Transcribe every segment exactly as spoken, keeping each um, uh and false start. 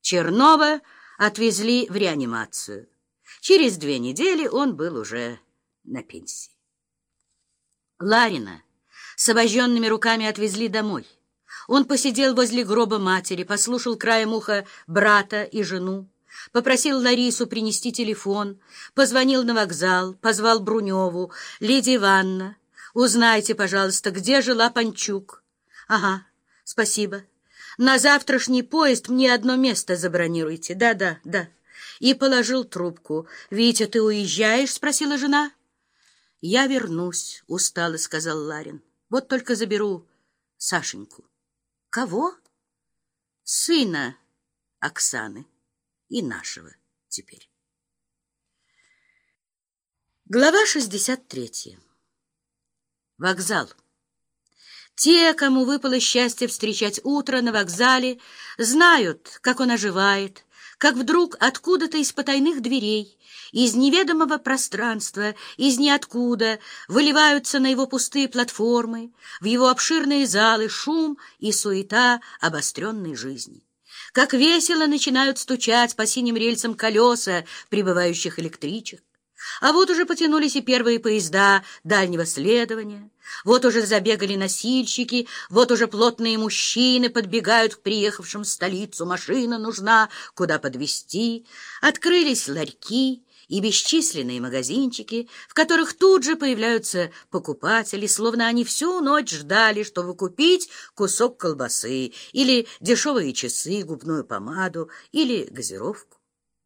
Чернова отвезли в реанимацию. Через две недели он был уже на пенсии. Ларина с обожженными руками отвезли домой. Он посидел возле гроба матери, послушал краем уха брата и жену, попросил Ларису принести телефон, позвонил на вокзал, позвал Бруневу. «Лидия Ивановна, узнайте, пожалуйста, где жила Панчук?» «Ага, спасибо. На завтрашний поезд мне одно место забронируйте». «Да-да, да». И положил трубку. «Витя, ты уезжаешь?» — спросила жена. «Я вернусь», — устало сказал Ларин. «Вот только заберу Сашеньку». «Кого?» «Сына Оксаны и нашего теперь». Глава шестьдесят третья. Вокзал. Те, кому выпало счастье встречать утро на вокзале, знают, как он оживает, как вдруг откуда-то из потайных дверей, из неведомого пространства, из ниоткуда выливаются на его пустые платформы, в его обширные залы шум и суета обостренной жизни. Как весело начинают стучать по синим рельсам колеса прибывающих электричек. А вот уже потянулись и первые поезда дальнего следования, вот уже забегали носильщики, вот уже плотные мужчины подбегают к приехавшим в столицу. Машина нужна, куда подвезти. Открылись ларьки и бесчисленные магазинчики, в которых тут же появляются покупатели, словно они всю ночь ждали, чтобы купить кусок колбасы или дешевые часы, губную помаду или газировку.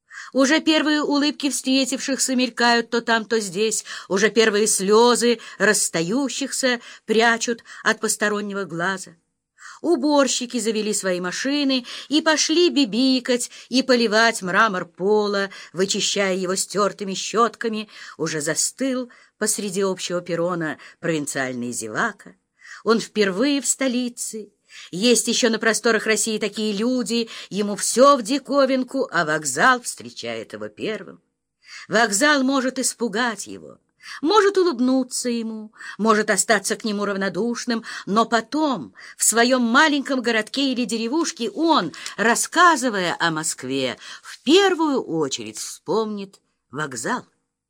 Уже первые улыбки встретившихся мелькают то там, то здесь. Уже первые слезы расстающихся прячут от постороннего глаза. Уборщики завели свои машины и пошли бибикать и поливать мрамор пола, вычищая его стертыми щетками. Уже застыл посреди общего перрона провинциальный зевака. Он впервые в столице. Есть еще на просторах России такие люди, ему все в диковинку, а вокзал встречает его первым. Вокзал может испугать его, может улыбнуться ему, может остаться к нему равнодушным, но потом в своем маленьком городке или деревушке он, рассказывая о Москве, в первую очередь вспомнит вокзал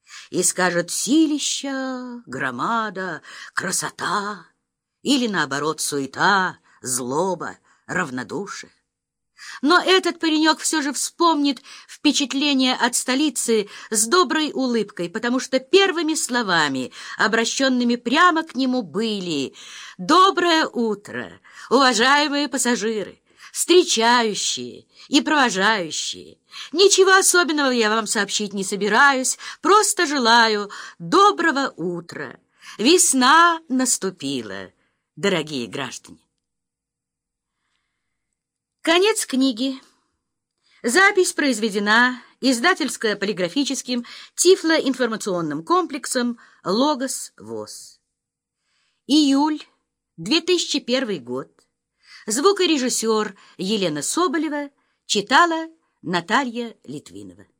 и скажет: силища, громада, красота, или наоборот суета, злоба, равнодушие. Но этот паренек все же вспомнит впечатление от столицы с доброй улыбкой, потому что первыми словами, обращенными прямо к нему, были: «Доброе утро, уважаемые пассажиры, встречающие и провожающие. Ничего особенного я вам сообщить не собираюсь, просто желаю доброго утра. Весна наступила, дорогие граждане». Конец книги. Запись произведена издательско-полиграфическим тифлоинформационным комплексом «Логос ВОС». Июль две тысячи первый год. Звукорежиссер Елена Соболева читала Наталья Литвинова.